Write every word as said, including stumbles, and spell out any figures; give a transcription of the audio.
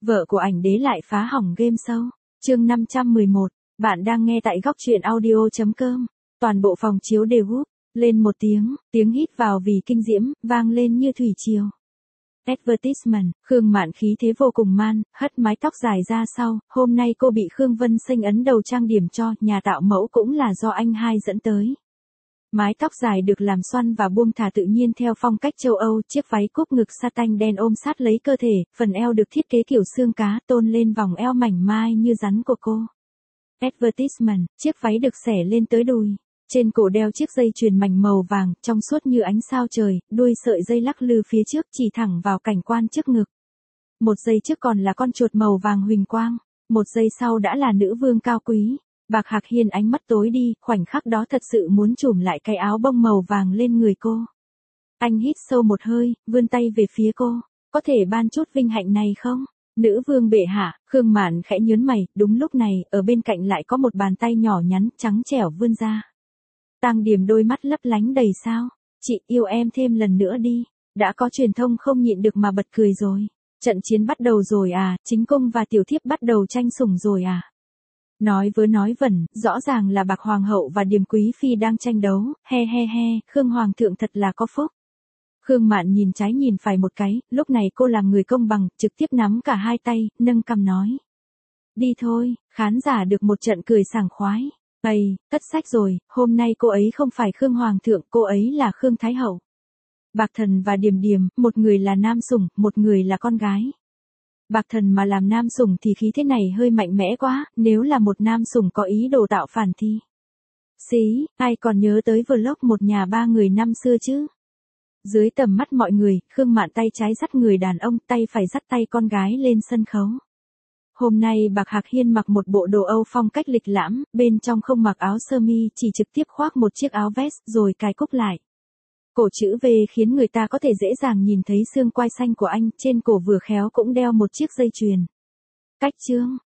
Vợ của ảnh đế lại phá hỏng game show. Chương năm trăm mười một, bạn đang nghe tại góc truyện audio chấm com. Toàn bộ phòng chiếu đều húp lên một tiếng, tiếng hít vào vì kinh diễm, vang lên như thủy triều. Advertisement, Khương Mạn khí thế vô cùng man, hất mái tóc dài ra sau, hôm nay cô bị Khương Vân Sinh ấn đầu trang điểm cho, nhà tạo mẫu cũng là do anh hai dẫn tới. Mái tóc dài được làm xoăn và buông thả tự nhiên theo phong cách châu Âu, chiếc váy cúp ngực satin đen ôm sát lấy cơ thể, phần eo được thiết kế kiểu xương cá, tôn lên vòng eo mảnh mai như rắn của cô. Advertisement, chiếc váy được xẻ lên tới đùi. Trên cổ đeo chiếc dây chuyền mảnh màu vàng, trong suốt như ánh sao trời, đuôi sợi dây lắc lư phía trước chỉ thẳng vào cảnh quan trước ngực. Một giây trước còn là con chuột màu vàng huỳnh quang, một giây sau đã là nữ vương cao quý. Bạc Hạc Hiên ánh mắt tối đi, khoảnh khắc đó thật sự muốn trùm lại cái áo bông màu vàng lên người cô. Anh hít sâu một hơi, vươn tay về phía cô, có thể ban chút vinh hạnh này không? Nữ vương bệ hạ, Khương Mạn khẽ nhớn mày, đúng lúc này, ở bên cạnh lại có một bàn tay nhỏ nhắn, trắng trẻo vươn ra. Tang Điểm đôi mắt lấp lánh đầy sao, chị yêu em thêm lần nữa đi, đã có truyền thông không nhịn được mà bật cười rồi. Trận chiến bắt đầu rồi à, chính cung và tiểu thiếp bắt đầu tranh sủng rồi à. Nói vớ nói vẩn, rõ ràng là Bạc Hoàng hậu và Điềm Quý Phi đang tranh đấu, he he he, Khương Hoàng thượng thật là có phúc. Khương Mạn nhìn trái nhìn phải một cái, lúc này cô làm người công bằng, trực tiếp nắm cả hai tay, nâng cằm nói. Đi thôi, khán giả được một trận cười sảng khoái. Ây, thất sách rồi, hôm nay cô ấy không phải Khương Hoàng thượng, cô ấy là Khương Thái hậu. Bạc Thần và Điềm Điềm, một người là nam sủng, một người là con gái. Bạc Thần mà làm nam sủng thì khí thế này hơi mạnh mẽ quá, nếu là một nam sủng có ý đồ tạo phản thì. Xí, ai còn nhớ tới vlog một nhà ba người năm xưa chứ? Dưới tầm mắt mọi người, Khương Mạn tay trái dắt người đàn ông, tay phải dắt tay con gái lên sân khấu. Hôm nay Bạc Hạc Hiên mặc một bộ đồ Âu phong cách lịch lãm, bên trong không mặc áo sơ mi, chỉ trực tiếp khoác một chiếc áo vest rồi cài cúc lại. Cổ chữ V khiến người ta có thể dễ dàng nhìn thấy xương quai xanh của anh, trên cổ vừa khéo cũng đeo một chiếc dây chuyền. Cách chương,